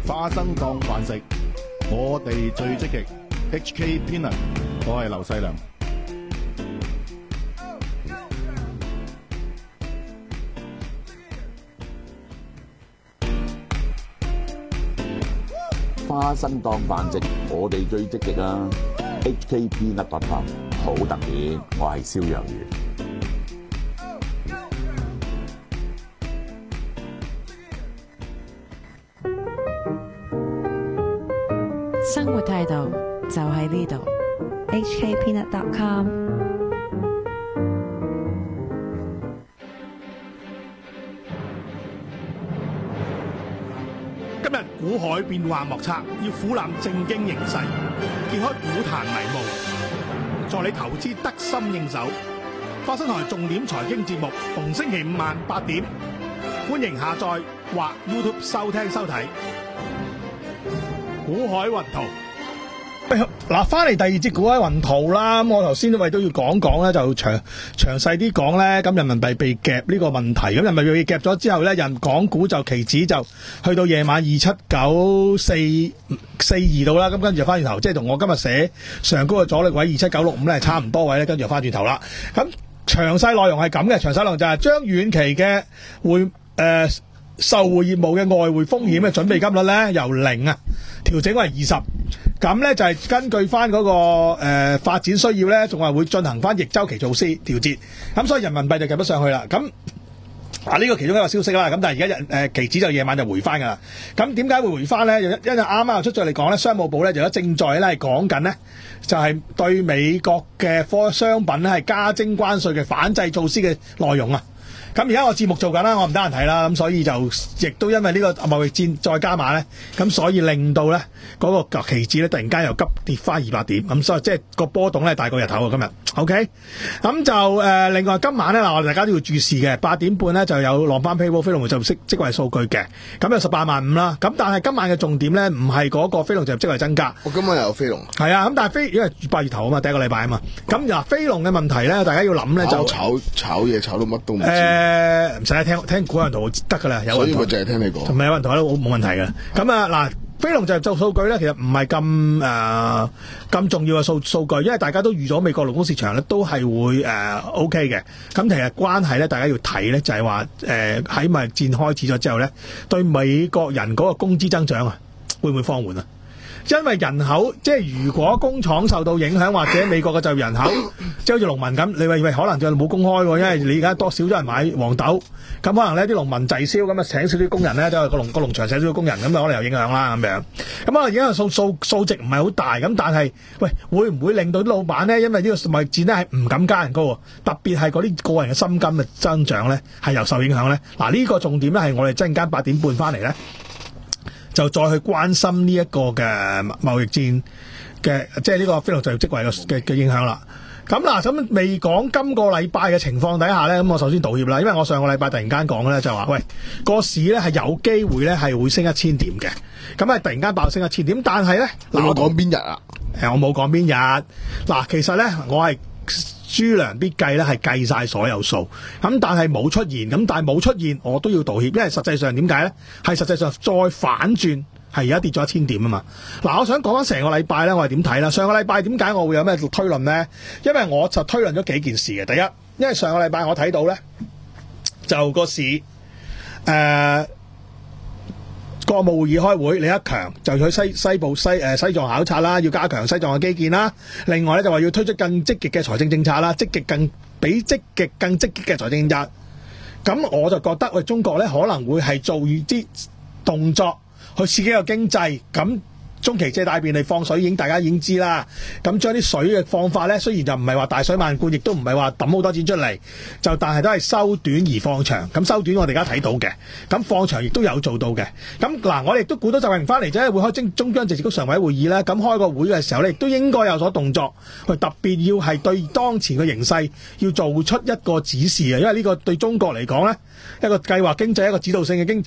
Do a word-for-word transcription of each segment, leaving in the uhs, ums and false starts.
花生當飯食，我哋最積極。H K Peanut， 我係劉細良。 花生當飯食，我哋最積極啊 ！H K Peanut 特輯好特別，我係蕭若元。 生活態度就喺呢度 H K Peanut dot com。 今日股海變幻莫測，要俯瞰正經形勢，揭開股壇迷霧，助你投資得心應手。花生台重點財經節目，逢星期五晚八點，歡迎下載或 YouTube 收聽收睇。股海雲圖，嗱，翻嚟第二節股海雲圖啦。咁我頭先都為都要講講咧，就詳詳細啲講咧。咁人民幣被夾呢個問題，咁人民幣被夾咗之後咧，人港股就期指就去到夜晚二七九四四二度啦。咁跟住就翻轉頭，即係同我今日寫上高嘅阻力位二七九六五咧，差唔多位咧，跟住就翻轉頭啦。咁詳細內容係咁嘅，詳細內容就係將遠期嘅匯誒售匯業務嘅外匯風險嘅準備金率咧，由零啊調整為二十。咁咧就係根據翻嗰個誒發展需要咧，仲係會進行翻逆周期措施調節。咁所以人民幣就夾得上去啦。咁啊呢個其中一個消息啦。咁但係而家日誒期指就夜晚就回翻噶啦。咁點解會回翻咧？因為啱啱又出咗嚟講咧，商務部咧就正在咧係講緊咧，就係對美國嘅科商品咧係加徵關稅嘅反制措施嘅內容啊。咁而家我節目做緊啦，我唔得閒睇啦，咁所以就亦都因為呢個貿易戰再加碼咧，咁所以令到咧嗰個期指咧突然間又急跌翻二百點，咁所以即係個波動咧大過日頭啊今日 ，OK， 咁就誒、呃、另外今晚咧嗱，我哋大家都要注視嘅，八點半咧就有浪翻 payroll 非農就業職位數據嘅，咁有十八萬五啦，咁但係今晚嘅重點咧唔係嗰個非農就業職位增加， 我今晚又有非農， 係啊，咁但係非因為八月頭啊嘛，第一個禮拜啊嘛，咁嗱非農嘅問題咧，大家要諗咧就炒炒嘢炒到乜都唔知。 誒唔使聽聽股人圖得㗎啦，有所以佢淨係聽你講， 同埋有人圖都冇問題嘅。咁啊嗱，非農就業就數據咧，其實唔係咁誒咁重要嘅數數據，因為大家都預咗美國勞工市場咧都係會誒、呃、OK 嘅。咁其實關係咧，大家要睇咧就係話誒喺貿易戰開始咗之後咧，對美國人嗰個工資增長啊，會唔會放緩啊？因為人口即係如果工廠受到影響，或者美國嘅就業人口，即係好似農民咁，你話喂可能就冇工開喎，因為你而家多少咗人買黃豆，咁可能呢啲農民滯銷，咁啊請少啲工人咧，都係個農個農場請少啲工人，咁啊可能有影響啦咁樣。咁啊而家數數數值唔係好大，咁但係喂會唔會令到啲老闆咧，因為呢個貿易戰咧係唔敢加人工，特別係嗰啲個人嘅薪金嘅增長咧係又受影響咧？嗱、這、呢個重點咧係我哋陣間八點半翻嚟咧。就再去關心呢一個嘅貿易戰嘅，即係呢個非農就業職位嘅嘅影響啦。咁嗱，咁未講今個禮拜嘅情況底下咧，咁我首先道歉啦，因為我上個禮拜突然間講咧就話，喂個市咧係有機會咧係會升一千點嘅，咁啊突然間爆升一千點，但係咧嗱我講邊日啊？ 誒我冇講邊日。嗱其實咧我係豬糧必計咧係計晒所有數，咁但係冇出現，咁但係冇出現我都要道歉，因為實際上點解咧？係實際上再反轉，係而家跌咗一千點啊嘛。嗱，我想講翻成個禮拜咧，我係點睇啦？上個禮拜點解我會有咩推論咧？因為我就推論咗幾件事嘅。第一，因為上個禮拜我睇到咧，就個市誒。呃國務會議開會，李克強就去西西部西誒、呃、西藏考察啦，要加強西藏嘅基建啦。另外咧就話要推出更積極嘅財政政策啦，積極更比積極更積極嘅財政政策。咁我就覺得喂，中國咧可能會係做啲動作去刺激個經濟。咁中期借貸便利放水已經大家已經知啦。咁將啲水嘅放法咧，雖然就唔係話大水漫灌，亦都唔係話抌好多錢出嚟，就但係都係收短而放長。咁收短我哋而家睇到嘅，咁放長亦都有做到嘅。咁嗱，我哋亦都估到習近平翻嚟啫，會開中中央政治局常委會議啦。咁開個會嘅時候咧，亦都應該有所動作，去特別要係對當前嘅形勢要做出一個指示啊。因為呢個對中國嚟講咧，一個計劃經濟，一個指導性嘅經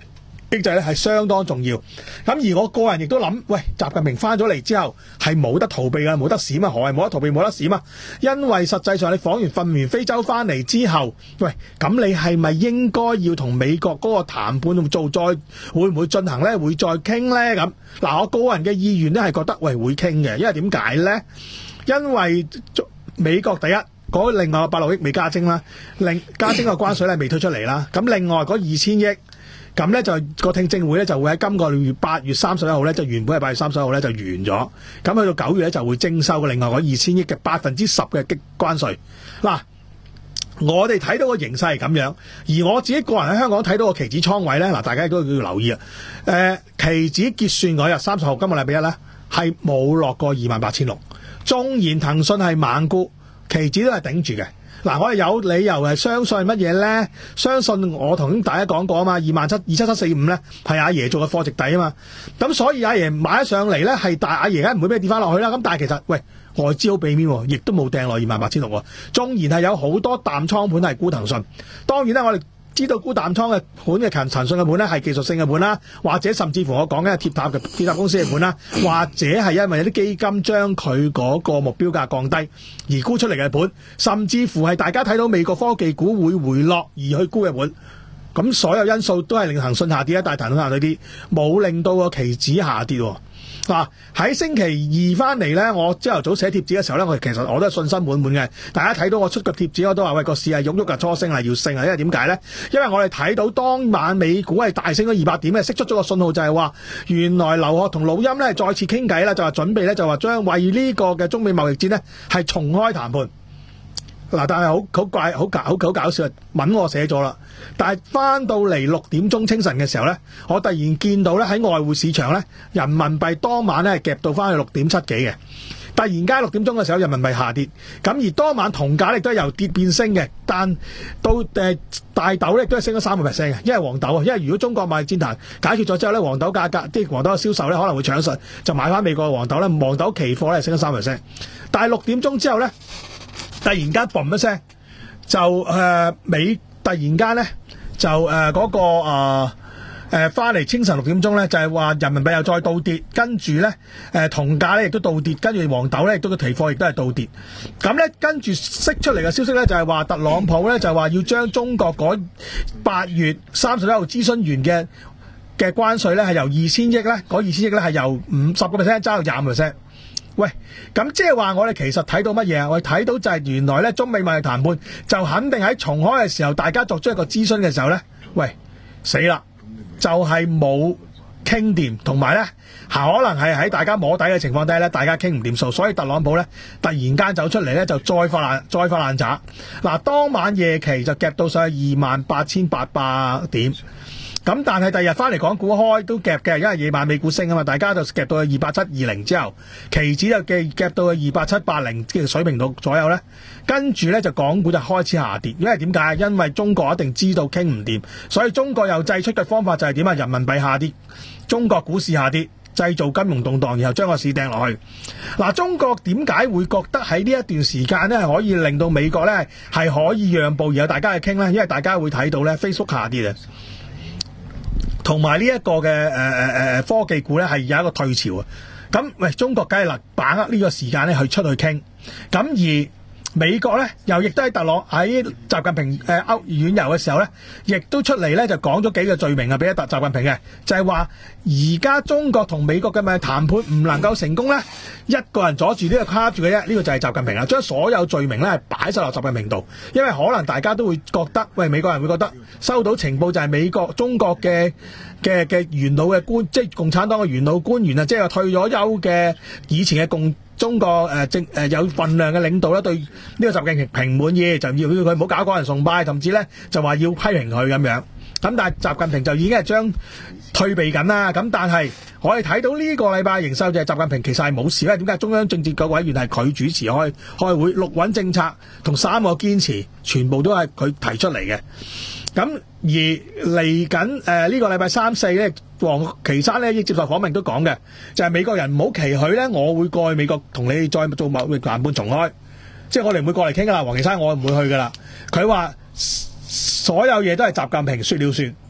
經濟咧係相當重要。咁而我個人亦都諗，喂，習近平翻咗嚟之後係冇得逃避㗎，冇得閃啊！何謂冇得逃避冇得閃啊？因為實際上你訪完瞓完非洲翻嚟之後，喂，咁你係咪應該要同美國嗰個談判做再會唔會進行咧？會再傾咧？咁嗱，我個人嘅意願咧係覺得喂會傾嘅，因為點解咧？因為美國第一嗰另外八六億未加徵啦，另加徵個關稅咧未推出嚟啦，咁另外嗰二千億。咁咧就個聽證會咧就會喺今個月八月三十一號咧，就原本係八月三十一號咧就完咗。咁去到九月咧就會徵收另外嗰二千億嘅百分之十嘅激關稅。嗱，我哋睇到個形勢係咁樣，而我自己個人喺香港睇到個期指倉位咧，嗱，大家都要留意啊。誒、呃，期指結算嗰日三十號，今個禮拜一咧係冇落過二萬八千六。縱然騰訊係猛沽，期指都係頂住嘅。嗱，我哋有理由係相信乜嘢咧？相信我同大家講過啊嘛，二萬七二七七四五咧係阿爺做嘅貨值底啊嘛。咁所以阿爺買咗上嚟咧係大阿爺梗唔會俾佢跌翻落去啦。咁但係其實喂，外資好俾面，亦都冇掟落二萬八千六喎。縱然係有好多淡倉盤係沽騰訊，當然啦，我哋知道沽淡倉嘅盤嘅騰騰訊嘅盤咧係技術性嘅盤啦，或者甚至乎我講緊係鐵塔嘅鐵塔公司嘅盤啦，或者係因為有啲基金將佢嗰個目標價降低而沽出嚟嘅盤，甚至乎係大家睇到美國科技股會回落而去沽嘅盤。咁所有因素都係令騰訊下跌啦，但係騰訊下跌啲冇令到個期指下跌喎。嗱，喺星期二翻嚟咧，我朝頭早寫貼紙嘅時候咧，我其實我都係信心滿滿嘅。大家睇到我出嘅貼紙，我都話喂，個市係喐喐嘅，初升係要升啊！因為點解咧？因為我哋睇到當晚美股係大升咗二百點嘅，釋出咗個信號就係話，原來劉鶴同老欽咧再次傾偈啦，就話準備咧就話將為呢個嘅中美貿易戰咧係重開談判。嗱，但係好好怪，好搞好好搞笑，文我寫咗啦。但係翻到嚟六點鐘清晨嘅時候咧，我突然見到咧喺外匯市場咧，人民幣當晚咧係夾到翻去六點七幾嘅。突然間六點鐘嘅時候，人民幣下跌，咁而當晚銅價亦都係由跌變升嘅。但到誒、呃、大豆咧都係升咗三個 percent 嘅，因為黃豆啊，因為如果中國貿易戰談解決咗之後咧，黃豆價格即係黃豆嘅銷售咧可能會搶實，就買翻美國嘅黃豆咧，黃豆期貨咧升咗三個 percent。但係六點鐘之後咧，突然間嘣一聲，就誒、呃、美突然間咧就誒嗰、呃那個誒誒翻嚟清晨六點鐘咧，就係、是、話人民幣又再倒跌，跟住咧誒銅價咧亦都倒跌，跟住黃豆咧亦都個期貨亦都係倒跌。咁咧跟住釋出嚟嘅消息咧就係、是、話特朗普咧就係話要將中國嗰八月三十一號諮詢完嘅嘅關稅咧係由二千億咧嗰二千億咧係由五十個 percent 揸到廿五 percent。喂，咁即係話我哋其實睇到乜嘢啊？我哋睇到就係原來咧中美貿易談判就肯定喺重開嘅時候，大家作出一個諮詢嘅時候咧，喂死啦，就係冇傾掂，同埋咧可能係喺大家摸底嘅情況底下咧，大家傾唔掂數，所以特朗普咧突然間走出嚟咧就再發爛再發爛渣。嗱，當晚夜期就夾到上去二萬八千八百點。咁但係第二日翻嚟港股開都夾嘅，因為夜晚美股升啊嘛，大家就夾到去二八七二零之後，期指就夾夾到去二八七八零嘅水平度左右咧，跟住咧就港股就開始下跌，因為點解？因為中國一定知道傾唔掂，所以中國又製出嘅方法就係點啊？人民幣下跌，中國股市下跌，製造金融動盪，然後將個市掟落去。嗱，中國點解會覺得喺呢一段時間咧係可以令到美國咧係可以讓步，然後大家去傾咧？因為大家會睇到咧 Facebook 下跌啊。同埋呢一個嘅誒誒誒科技股咧係有一個退潮啊！咁喂，中國梗係嗱把握呢個時間咧去出去傾，咁而美國咧又亦都喺特朗喺習近平誒歐遠遊嘅時候咧，亦都出嚟咧就講咗幾個罪名啊，俾咗習近平嘅，就係話而家中國同美國嘅咪談判唔能夠成功咧，一個人阻住呢個卡住嘅啫，呢、這個就係習近平啦，將所有罪名咧係擺晒落習近平度，因為可能大家都會覺得，喂，美國人會覺得收到情報就係美國中國嘅嘅嘅元老嘅官，即係共產黨嘅元老官員啊，即係退咗休嘅以前嘅共。中國誒政誒有份量嘅領導咧，對呢個習近平唔滿意，就要要佢唔好搞港人崇拜，甚至咧就話要批評佢咁樣。咁但係習近平就已經係將退避緊啦。咁但係我哋睇到呢個禮拜營收就係習近平其實係冇事咧。點解？中央政治局委員係佢主持開開會，六穩政策同三個堅持，全部都係佢提出嚟嘅。咁而嚟緊誒呢個禮拜三四咧，王岐山咧亦接受訪問都講嘅，就係、是、美國人唔好期許咧，我會過去美國同你再做貿易談判重開，即係我哋唔會過嚟傾噶啦。王岐山我唔會去噶啦。佢話所有嘢都係習近平說了算。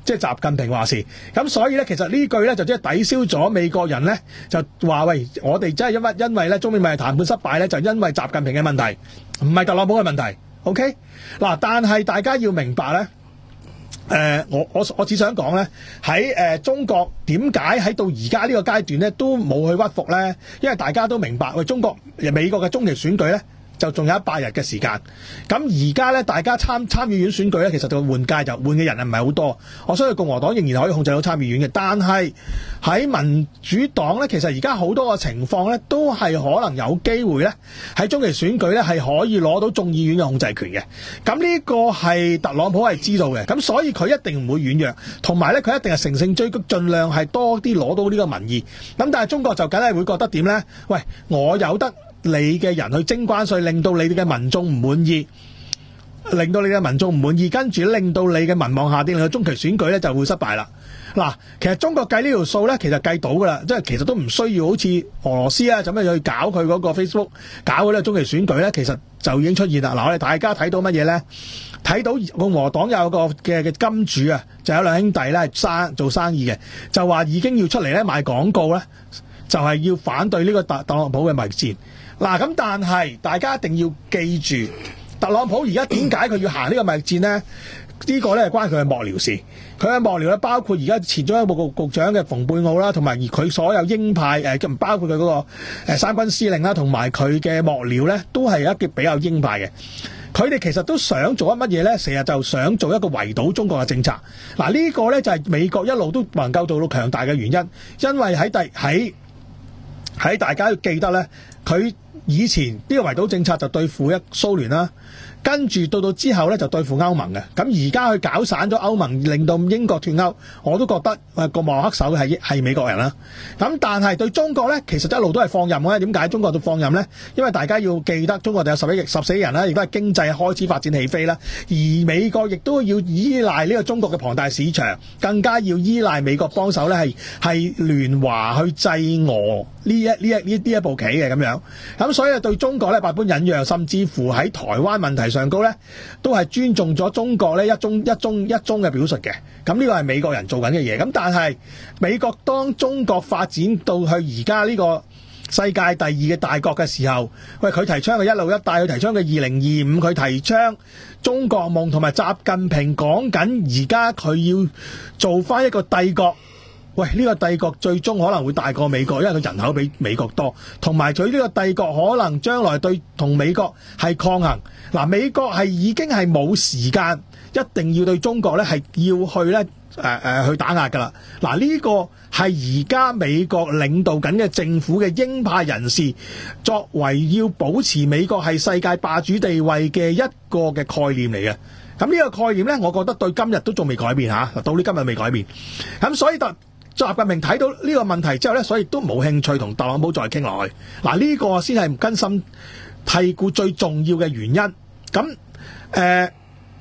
即係習近平話事。咁所以咧，其實呢句咧就即係抵消咗美國人咧就話喂，我哋真係因為因為咧中美貿易談判失敗咧，就因為習近平嘅問題，唔係特朗普嘅問題。OK 嗱，但係大家要明白咧。誒、呃，我我我只想講咧，喺誒、呃、中國點解喺到而家呢個階段咧都冇去屈服咧？因為大家都明白，喂，中國美國嘅中期選舉咧就仲有一百日嘅時間。咁而家咧，大家參參議院選舉咧，其實就換屆就換嘅人係唔係好多。我相信共和黨仍然可以控制到參議院嘅，但係喺民主黨咧，其實而家好多個情況咧，都係可能有機會咧喺中期選舉咧係可以攞到眾議院嘅控制權嘅。咁呢個係特朗普係知道嘅，咁所以佢一定唔會軟弱，同埋咧佢一定係乘勝追擊，盡量係多啲攞到呢個民意。咁但係中國就梗係會覺得點咧？喂，我有得你嘅人去徵關稅，令到你哋嘅民眾唔滿意，令到你嘅民眾唔滿意，跟住令到你嘅民望下跌，令到中期選舉咧就會失敗啦。嗱，其實中國計呢條數咧，其實計到噶啦，即係其實都唔需要好似俄羅斯啊咁樣去搞佢嗰個 Facebook 搞嗰啲中期選舉咧，其實就已經出現啦。嗱，我哋大家睇到乜嘢咧？睇到共和黨有個嘅嘅金主啊，就有兩兄弟咧生做生意嘅，就話已經要出嚟咧賣廣告咧，就係要反對呢個特特朗普嘅貿易戰。嗱，咁但係大家一定要記住，特朗普而家點解佢要行呢個貿易戰呢？呢、呢個咧係關佢嘅幕僚事。佢嘅幕僚咧包括而家前中央部局局長嘅蓬佩奧啦，同埋而佢所有鷹派誒，包括佢嗰個誒三軍司令啦，同埋佢嘅幕僚咧，都係一啲比較鷹派嘅。佢哋其實都想做一乜嘢咧？成日就想做一個圍堵中國嘅政策。嗱，呢個咧就係美國一路都能夠做到強大嘅原因，因為喺第喺喺大家要記得咧，佢以前呢個圍堵政策就對付一蘇聯啦。跟住到到之後咧就對付歐盟嘅，咁而家佢搞散咗歐盟，令到英國脫歐，我都覺得誒個幕後黑手係係美國人啦。咁但係對中國咧，其實一路都係放任嘅。點解中國都放任咧？因為大家要記得，中國就有十一億十四億人啦，亦都係經濟開始發展起飛啦。而美國亦都要依賴呢個中國嘅龐大市場，更加要依賴美國幫手咧，係係聯華去制俄呢一呢一呢呢一步棋嘅咁樣。咁所以對中國咧百般忍讓，甚至乎喺台灣問題上高咧，都係尊重咗中國咧一中一中一中嘅表述嘅。咁呢個係美國人做緊嘅嘢。咁但係美國當中國發展到去而家呢個世界第二嘅大國嘅時候，喂，佢提倡嘅一路一帶，佢提倡嘅二零二五，佢提倡中國夢，同埋習近平講緊而家佢要做翻一個帝國。喂，呢個帝國最終可能會大過美國，因為佢人口比美國多，同埋佢呢個帝國可能將來對同美國係抗衡。嗱，美國係已經係冇時間，一定要對中國咧係要去咧誒誒去打壓㗎啦。嗱，呢個係而家美國領導緊嘅政府嘅鷹派人士，作為要保持美國係世界霸主地位嘅一個嘅概念嚟嘅。咁呢個概念咧，我覺得對今日都仲未改變嚇，到呢今日未改變。咁所以特習近平睇到呢個問題之後咧，所以都冇興趣同特朗普再傾落去。嗱，呢個先係根深蒂固最重要嘅原因。咁誒、呃，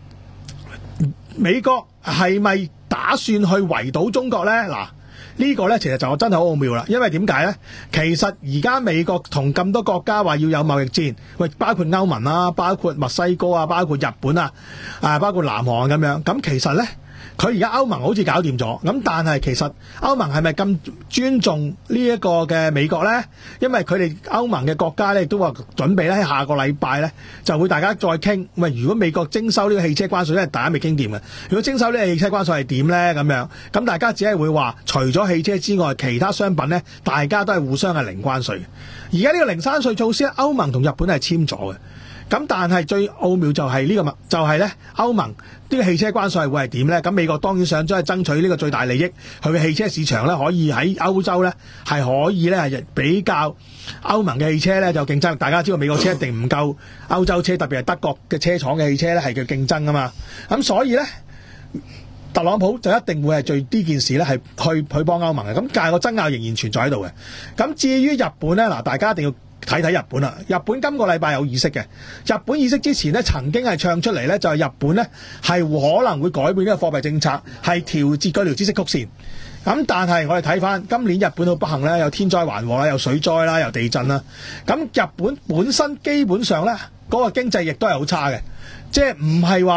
美國係咪打算去圍堵中國咧？嗱，呢個咧其實就真係好奧妙啦。因為點解咧？其實而家美國同咁多國家話要有貿易戰，喂，包括歐盟啊，包括墨西哥啊，包括日本啊，啊，包括南韓咁樣。咁其實咧，佢而家歐盟好似搞掂咗，咁但係其實歐盟係咪咁尊重呢一個嘅美國呢？因為佢哋歐盟嘅國家咧都話準備咧喺下個禮拜咧就會大家再傾。喂，如果美國徵收呢個汽車關稅，因為大家未傾掂嘅，如果徵收呢個汽車關稅係點呢？咁樣，咁大家只係會話除咗汽車之外，其他商品呢，大家都係互相係零關稅。而家呢個零關稅措施，歐盟同日本係簽咗嘅。咁但係最奧妙就係呢、這個就係咧歐盟呢個汽車關稅會係點咧？咁美國當然想將係爭取呢個最大利益，佢嘅汽車市場咧可以喺歐洲咧係可以咧係比較歐盟嘅汽車咧就競爭。大家知道美國車一定唔夠歐洲車，特別係德國嘅車廠嘅汽車咧係叫競爭啊嘛。咁所以咧特朗普就一定會係最呢件事咧係去去幫歐盟嘅。咁但係個爭拗仍然存在喺度嘅。咁至於日本咧，嗱，大家一定要睇睇日本啦，日本今個禮拜有議息嘅。日本議息之前呢，曾經係唱出嚟呢，就係日本呢係可能會改變呢個貨幣政策，係調節嗰條孳息曲線。咁但係我哋睇翻今年日本好不幸呢，有天災橫禍啦，有水災啦，有地震啦。咁日本本身基本上呢，嗰個經濟亦都係好差嘅，即係唔係話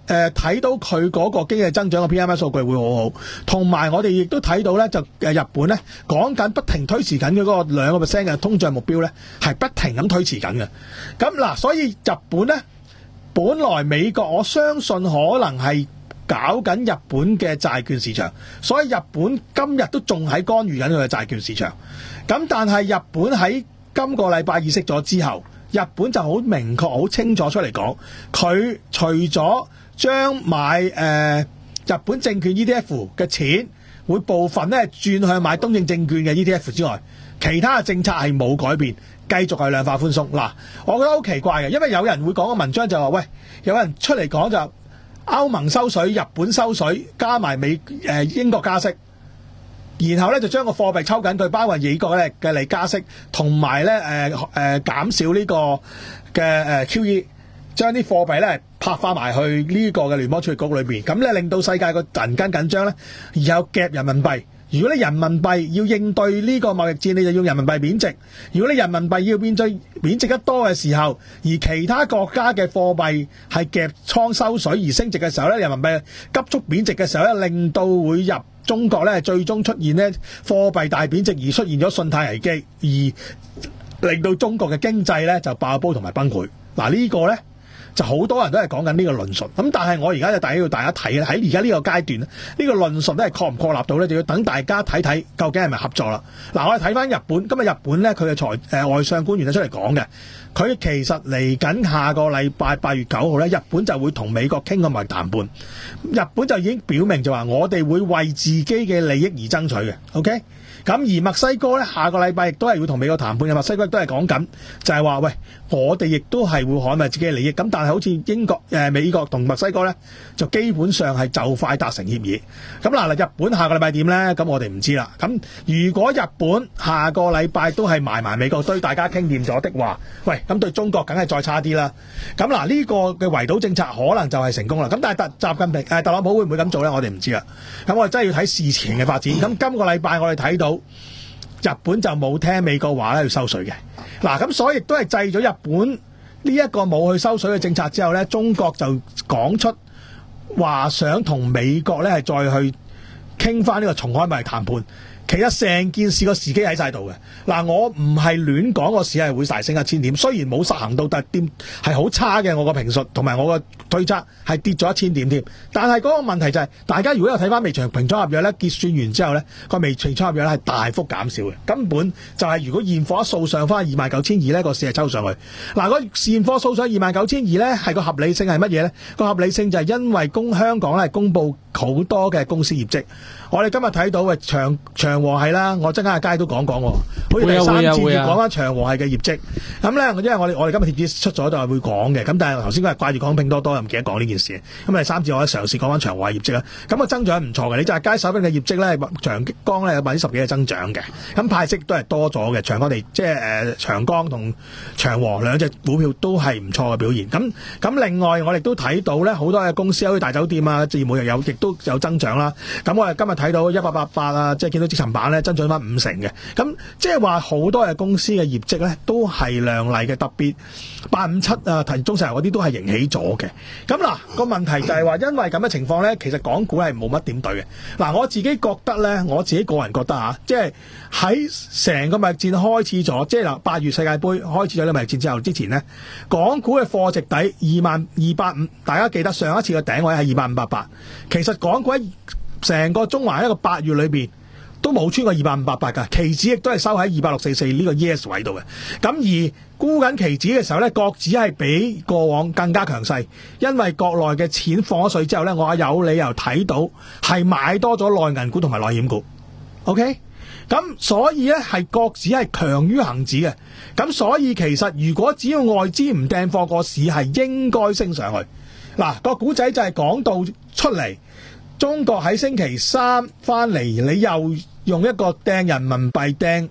誒睇到佢嗰個經濟增長嘅 P M I 數據會好好，同埋我哋亦都睇到咧，就誒日本咧講緊不停推遲緊嘅嗰個兩個 percent 嘅通脹目標咧，係不停咁推遲緊嘅。咁嗱，所以日本咧，本來美國我相信可能係搞緊日本嘅債券市場，所以日本今日都仲喺干預緊佢嘅債券市場。咁但係日本喺今個禮拜議息咗之後，日本就好明確、好清楚出嚟講，佢除咗將買誒、呃、日本證券 E T F 嘅錢會部分咧轉向買東證證券嘅 E T F 之外，其他嘅政策係冇改變，繼續係量化寬鬆。嗱，我覺得好奇怪嘅，因為有人會講個文章就話，喂，有人出嚟講就歐盟收水、日本收水，加埋美誒、呃、英國加息。然後咧就將個貨幣抽緊佢，包括美國咧嘅嚟加息，同埋咧誒誒減少呢個嘅誒 Q E， 將啲貨幣咧拍翻埋去呢個嘅聯邦儲備局裏邊，咁咧令到世界個銀根緊張咧，然後夾人民幣。如果你人民幣要應對呢個貿易戰，你就用人民幣貶值；如果你人民幣要變最貶值得多嘅時候，而其他國家嘅貨幣係夾倉收水而升值嘅時候咧，人民幣急速貶值嘅時候咧，令到會入中國咧最終出現咧貨幣大貶值而出現咗信貸危機，而令到中國嘅經濟咧就爆煲同埋崩潰。嗱，呢個咧就好多人都係講緊呢個論述，咁但係我而家就帶要大家睇咧，喺而家呢個階段呢、呢個論述咧係確唔確立到咧，就要等大家睇睇究竟係咪合作啦。嗱，我哋睇翻日本，今日日本咧佢嘅財誒外相官員咧出嚟講嘅，佢其實嚟緊下，下個禮拜八月九號咧，日本就會同美國傾個貿易談判，日本就已經表明就話我哋會為自己嘅利益而爭取嘅 ，OK？咁而墨西哥咧，下個禮拜亦都係會同美國談判嘅。墨西哥都係講緊，就係話喂，我哋亦都係會捍衞自己嘅利益。咁但係好似英國、誒、呃、美國同墨西哥咧，就基本上係就快達成協議。咁嗱嗱，日本下個禮拜點咧？咁我哋唔知啦。咁如果日本下個禮拜都係埋埋美國堆，大家傾掂咗的話，喂，咁對中國梗係再差啲啦。咁嗱，呢個嘅圍堵政策可能就係成功啦。咁但係特習近平誒、呃、特朗普會唔會咁做咧？我哋唔知啦。咁我哋真係要睇事前嘅發展。咁今個禮拜我哋睇到。日本就冇聽美國話咧要收水嘅，嗱咁所以亦都係制咗日本呢一個冇去收水嘅政策之後咧，中國就講出話想同美國咧係再去傾翻呢個重開貿易談判。其實成件事個時機喺晒度嘅，嗱我唔係亂講個市係會大升一千點，雖然冇實行到，但係點係好差嘅。我個評述同埋我個推測係跌咗一千點添。但係嗰個問題就係、是，大家如果有睇翻微長平倉合約咧，結算完之後咧，個微長平倉合約咧係大幅減少嘅，根本就係如果現貨一掃上翻二萬九千二咧，個市係抽上去。嗱，個現貨掃上二萬九千二咧，係個合理性係乜嘢咧？個合理性就係因為公香港咧公佈好多嘅公司業績。我哋今日睇到嘅長長和係啦，我真係喺街都講講喎，好似第三節要講翻長和係嘅業績。咁咧，因為我哋我哋今日貼紙出咗就係會講嘅，咁但係頭先嗰日掛住講拼多多又唔記得講呢件事。咁第三節我嘗試講翻長和嘅業績啦。咁個增長唔錯嘅，你就係街手邊嘅業績咧，長江咧有百分之十幾嘅增長嘅，咁派息都係多咗嘅。長江地即係誒長江同長和兩隻股票都係唔錯嘅表現。咁咁另外我哋都睇到咧，好多嘅公司好似大酒店啊、業務又有亦都有增長啦。咁我哋今日睇到一八八八啊，即係見到積層板咧增長翻五成嘅，咁即係話好多嘅公司嘅業績咧都係亮麗嘅，特別八五七啊、騰中石油嗰啲都係迎起咗嘅。咁嗱個問題就係話，因為咁嘅情況咧，其實港股係冇乜點對嘅。嗱，我自己覺得咧，我自己個人覺得嚇，即係喺成個貿易戰開始咗，即係嗱八月世界盃開始咗呢個貿易戰之後之前咧，港股嘅貨值底二萬二百五，大家記得上一次嘅頂位係二萬五百八，其實港股喺成個中環一個八月裏邊都冇穿過二百五百八㗎，期指亦都係收喺二百六四四呢個 yes 位度嘅。咁而沽緊期指嘅時候咧，國指係比過往更加強勢，因為國內嘅錢放咗水之後咧，我有理由睇到係買多咗內銀股同埋內險股。OK， 咁所以咧係國指係強於恒指嘅。咁所以其實如果只要外資唔掟貨，個市係應該升上去。嗱，個股仔就係講到出嚟。中國喺星期三翻嚟，你又用一個掟人民幣掟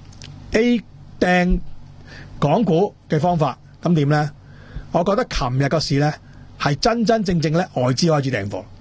A 掟港股嘅方法，咁點呢？我覺得琴日個市呢係真真正正咧外資開始掟貨，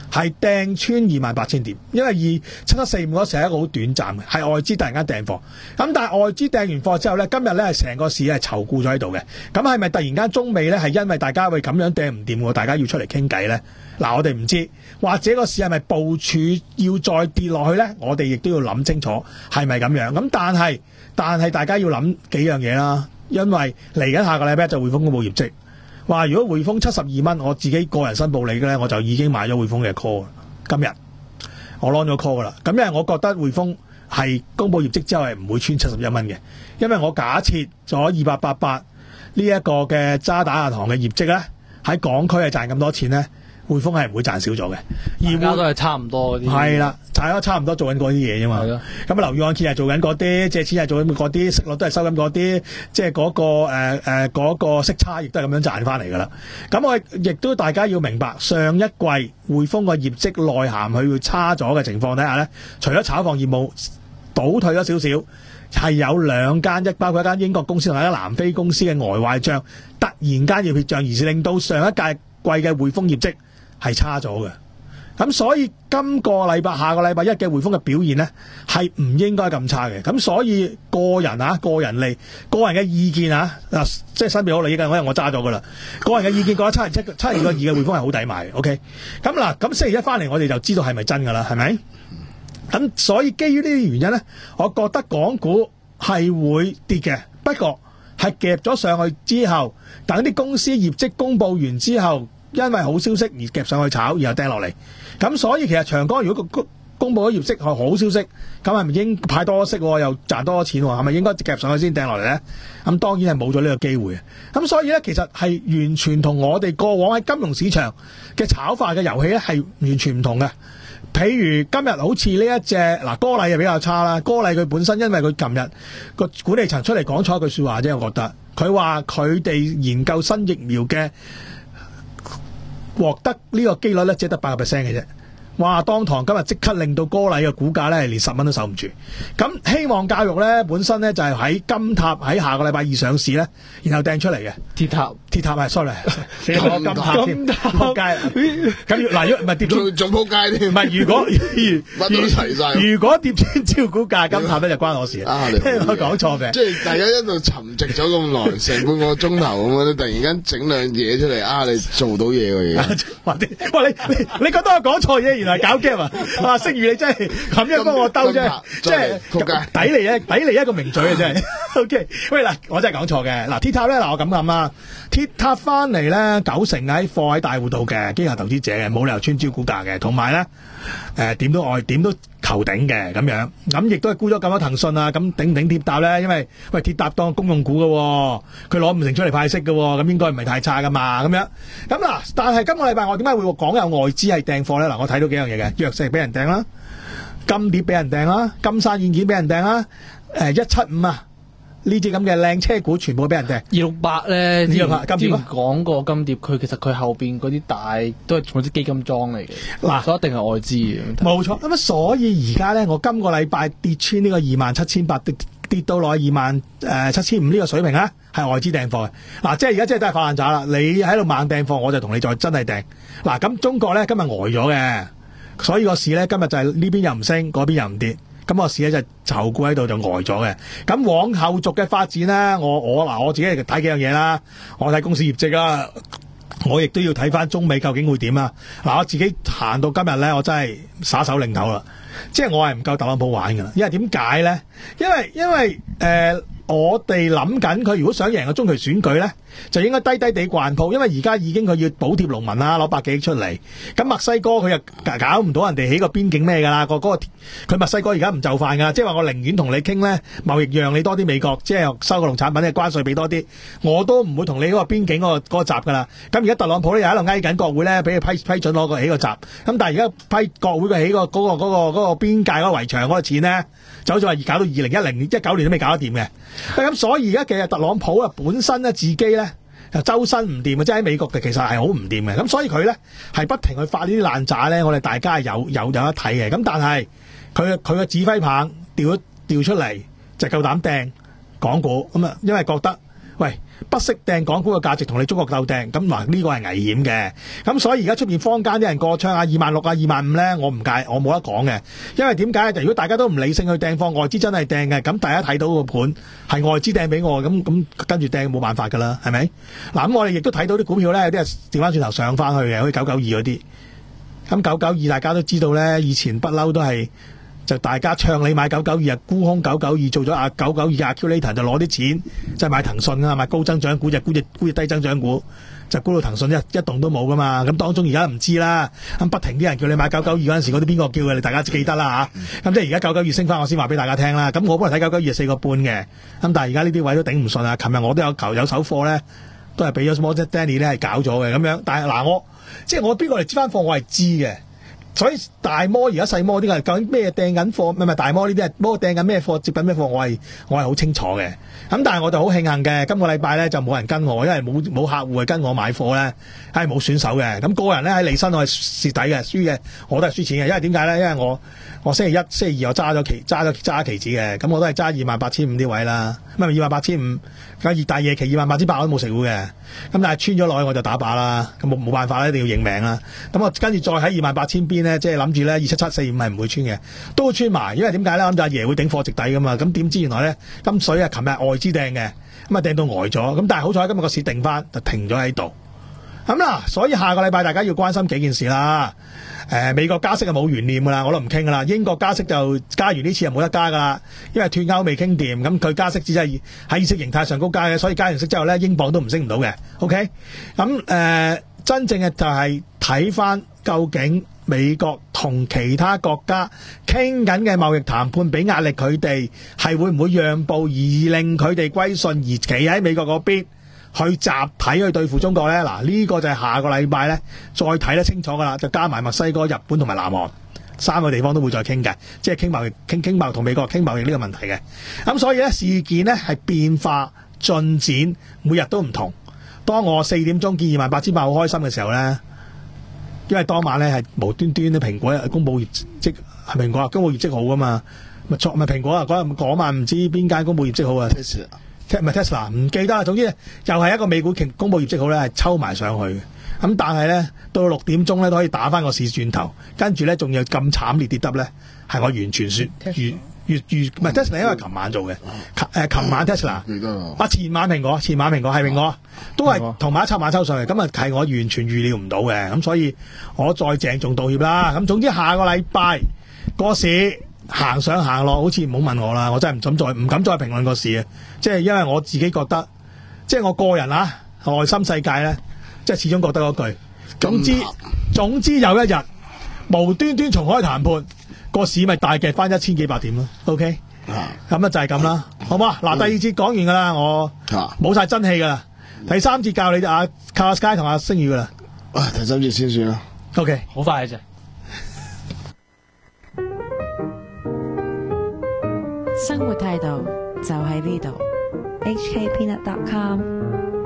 係掟穿二萬八千點，因為二七七四五嗰時係一個好短暫嘅，係外資突然間訂貨。咁但係外資訂完貨之後咧，今日咧係成個市係籌固咗喺度嘅。咁係咪突然間中美咧係因為大家會咁樣訂唔掂喎，大家要出嚟傾偈咧？嗱，我哋唔知，或者個市係咪部署要再跌落去咧？我哋亦都要諗清楚係咪咁樣。咁但係但係大家要諗幾樣嘢啦，因為嚟緊下，下個禮拜就匯豐公佈業績。話如果匯豐七十二蚊，我自己個人申報你嘅咧，我就已經買咗匯豐嘅 call。今日我 launch 咗 call 噶啦。咁因為我覺得匯豐係公佈業績之後係唔會穿七十一蚊嘅，因為我假設咗二八八八呢一個嘅渣打銀行嘅業績咧，喺港區係賺咁多錢咧，匯豐係唔會賺少咗嘅。而大家都係差唔多嗰啲。係啦，大家差唔多做緊嗰啲嘢啫嘛。係咯。咁啊，樓宇按揭係做緊嗰啲，借錢係做緊嗰啲，息率都係收緊嗰啲，即係嗰個誒誒嗰個息差亦都係咁樣賺翻嚟噶啦。咁我亦都大家要明白，上一季匯豐個業績內涵佢會差咗嘅情況底下咧，除咗炒房業務倒退咗少少，係有兩間一包括一間英國公司同一間南非公司嘅呆壞帳突然間要撇帳，而是令到上一屆季嘅匯豐業績係差咗嘅。咁所以今個禮拜、下個禮拜一嘅匯豐嘅表現呢，係唔應該咁差嘅。咁所以個人啊、個人利、個人嘅意見啊，嗱，即係新別好利益嘅，因為我揸咗噶啦。個人嘅意見覺得七七七二個二嘅匯豐係好抵買嘅。OK，咁嗱，咁星期一翻嚟我哋就知道係咪真噶啦，係咪？咁所以基於呢啲原因呢，我覺得港股係會跌嘅，不過係夾咗上去之後，等啲公司業績公佈完之後，因為好消息而夾上去炒，然後掟落嚟。咁所以其實長江如果公公佈咗業績係好消息，咁係咪應派多息又賺多錢，係咪應該夾上去先掟落嚟呢？咁當然係冇咗呢個機會。咁所以呢，其實係完全同我哋過往喺金融市場嘅炒法嘅遊戲呢係完全唔同嘅。譬如今日好似呢一隻嗱，歌禮就比較差啦。歌禮佢本身因為佢琴日個管理層出嚟講錯一句說話啫，我覺得佢話佢哋研究新疫苗嘅獲得呢個機率咧，只係得八個 percent 嘅啫。哇！當堂今日即刻令到歌禮嘅股價咧，連十蚊都守唔住。咁希望教育咧本身咧就係喺金塔喺下個禮拜二上市咧，然後掟出嚟嘅鐵塔鐵塔係 sorry， 死咗金塔添，撲街。咁嗱，如果唔係跌仲仲撲街添， 唔係如果乜都齊晒。 如果跌穿招股價金塔咧，就關我事啊！我講錯嘅， 即係大家一度沉寂咗咁耐，成半個鐘頭咁樣，突然間整兩嘢出嚟啊！你做到嘢嘅嘢， 哇！你你你覺得我講錯嘢？係搞 game 啊！啊，星宇你真係咁樣幫我兜啫，即係抵你一抵你一個名嘴啊！真係。O K， 喂嗱，我真係講錯嘅。嗱，鐵塔咧，嗱我咁諗啊，鐵塔翻嚟咧九成喺貨喺大戶度嘅機構投資者嘅，冇理由穿招股價嘅，同埋咧誒點都愛點都求頂嘅咁樣，咁亦都係沽咗咁多騰訊啊，咁頂唔頂鐵塔咧？因為喂鐵塔當公用股嘅，佢攞五成出嚟派息嘅，咁應該唔係太差噶嘛，咁樣。咁嗱，但係今個禮拜我點解會講有外資係掟貨咧？嗱，我睇到幾樣嘢嘅，藥石俾人掟啦，金蝶俾人掟啦，金山軟件俾人掟啦，誒一七五啊。呢啲咁嘅靚車股全部俾人掟。二六八咧，之前金蝶講過金蝶，佢其實佢後邊嗰啲大都係嗰啲基金莊嚟嘅， 嗱， 所以一定係外資嘅。 冇錯，咁啊，所以而家咧，我今個禮拜跌穿呢個二萬七千八，跌跌到落二萬誒七千五呢個水平咧，係外資訂貨嘅。嗱，即係而家即係都係發爛渣啦。你喺度猛訂貨，我就同你再真係訂。嗱，咁中國咧今日呆咗嘅，所以個市咧今日就係呢邊又唔升，嗰邊又唔跌。咁個市咧就籌股喺度就呆咗嘅。咁往後續嘅發展咧，我我嗱我自己睇幾樣嘢啦。我睇公司業績啦，我亦都要睇翻中美究竟會點啊。嗱，我自己行到今日咧，我真係耍手擰頭啦。即係我係唔夠特朗普玩噶啦。因為點解咧？因為因為誒、呃，我哋諗緊佢如果想贏個中期選舉咧，就應該低低地慣鋪，因為而家已經佢要補貼農民啦，攞百幾億出嚟。咁墨西哥佢又搞唔到人哋起個邊境咩噶啦，個嗰個佢墨西哥而家唔就範噶，即係話我寧願同你傾咧貿易讓你多啲美國，即係收個農產品嘅關稅俾多啲，我都唔會同你嗰個邊境嗰個嗰個閘噶啦。咁而家特朗普咧又喺度挨緊國會咧，俾佢批批准攞個起個閘。咁但係而家批國會佢起個嗰個嗰個嗰個邊界嗰個圍牆嗰個錢咧，就好似話搞到二零一零年一九年都未搞得掂嘅。咁所以而家其實特朗普啊本身咧自己咧就周身唔掂啊，即係喺美國嘅其實係好唔掂嘅。咁所以佢咧係不停去發呢啲爛渣咧，我哋大家係有有有得睇嘅。咁但係佢佢嘅指揮棒調調出嚟就夠膽掟港股咁啊，因為覺得喂，不惜掟港股嘅價值同你中國鬥掟，咁嗱呢個係危險嘅。咁所以而家出邊坊間啲人過槍啊，二萬六啊，二萬五咧，我唔介，我冇得講嘅。因為點解？如果大家都唔理性去掟貨，外資真係掟嘅，咁大家睇到個盤係外資掟俾我，咁咁跟住掟冇辦法噶啦，係咪？嗱，咁我哋亦都睇到啲股票咧，有啲係調翻轉頭上翻去嘅，好似九九二嗰啲。咁九九二大家都知道咧，以前不嬲都係。就大家唱你買九九二啊，沽空九九二做咗啊九九二嘅 accumulator 就攞啲錢，即係買騰訊啊，買高增長股就沽隻沽隻低增長股，就沽到騰訊一一動都冇噶嘛。咁當中而家唔知啦，咁不停啲人叫你買九九二嗰陣時，嗰啲邊個叫嘅？你大家記得啦嚇。咁即係而家九九二升翻，我先話俾大家聽啦。咁我本來睇九九二係四個半嘅，咁但係而家呢啲位都頂唔順啊。琴日我都有求有手貨咧，都係俾咗 Morgan Stanley 咧係搞咗嘅咁樣。但係嗱我即係我邊個嚟支翻貨，我係知嘅。所以大摩而家細摩啲嘅究竟咩掟緊貨？唔係唔係大摩呢啲係摩掟緊咩貨？接緊咩貨？我係我係好清楚嘅。咁但係我就好慶幸嘅，今個禮拜咧就冇人跟我，因為冇冇客戶係跟我買貨咧，係冇選手嘅。咁、個人咧喺離身我係蝕底嘅，輸嘅我都係輸錢嘅。因為點解咧？因為我我星期一、星期二我揸咗期揸咗揸期指嘅，咁我都係揸二萬八千五啲位啦，咁啊二萬八千五，咁熱大夜期二萬八千八我都冇食股嘅。咁但係穿咗落去我就打靶啦，咁冇冇辦法啦，一定要認命啦。咁我跟住再喺二萬八千邊咧，即係諗住咧二七七四五係唔會穿嘅，都會穿埋。因為點解咧？諗住阿爺會頂貨值底噶嘛。咁點知原來咧金水啊，琴日外資掟嘅，咁啊掟到呆咗。咁但係好彩今日個市定翻，就停咗喺度。咁啦，所以下個禮拜大家要關心幾件事啦。誒、呃，美國加息就冇懸念噶啦，我都唔傾噶啦。英國加息就加完呢次就冇得加噶啦，因為脫歐未傾掂，咁佢加息只係喺意識形態上高加嘅，所以加完息之後咧，英鎊都唔升唔到嘅。OK，咁誒、呃，真正嘅就係睇翻究竟美國同其他國家傾緊嘅貿易談判，俾壓力佢哋係會唔會讓步而令佢哋歸順，而企喺美國嗰邊去集體去對付中國咧？嗱，呢個就係下個禮拜咧再睇得清楚噶啦，就加埋墨西哥、日本同埋南韓三個地方都會再傾嘅，即係傾貿易、傾傾貿易同美國傾貿易呢個問題嘅。咁所以咧，事件咧係變化進展，每日都唔同。當我四點鐘見二萬八千八好開心嘅時候咧，因為當晚咧係無端端啲蘋果公佈業績，係蘋果啊公佈業績好噶嘛，咪錯咪蘋果啊嗰日嗰晚唔知邊間公佈業績好啊？唔係 Tesla， 唔記得啦。總之又係一個美股公佈業績好咧，係抽埋上去嘅。咁但係咧，到六點鐘咧都可以打翻個市轉頭，跟住咧仲要咁慘烈跌得咧，係我完全説預預預唔係 Tesla， 因為琴晚做嘅。誒，琴晚 Tesla，啊前晚蘋果，前晚蘋果係蘋果，都係同埋一插晚抽上嚟，咁啊係我完全預料唔到嘅。咁所以我再鄭重道歉啦。咁總之下個禮拜個市行上行落，好似唔好問我啦，我真係唔敢再唔敢再評論個市啊！即係因為我自己覺得，即係我個人啊，內心世界咧，即係始終覺得嗰句，總之總之有一日無端端重開談判，個市咪大夾翻一千幾百點咯。OK，咁啊就係咁啦，好唔好啊？嗱，第二節講完噶啦，我冇晒真氣噶啦，第三節教你啊，靠阿 Sky 同阿星宇噶啦。 啊，第三節先算啦。 OK， 好快嘅啫。 生活態度就喺呢度。 H K Peanut dot com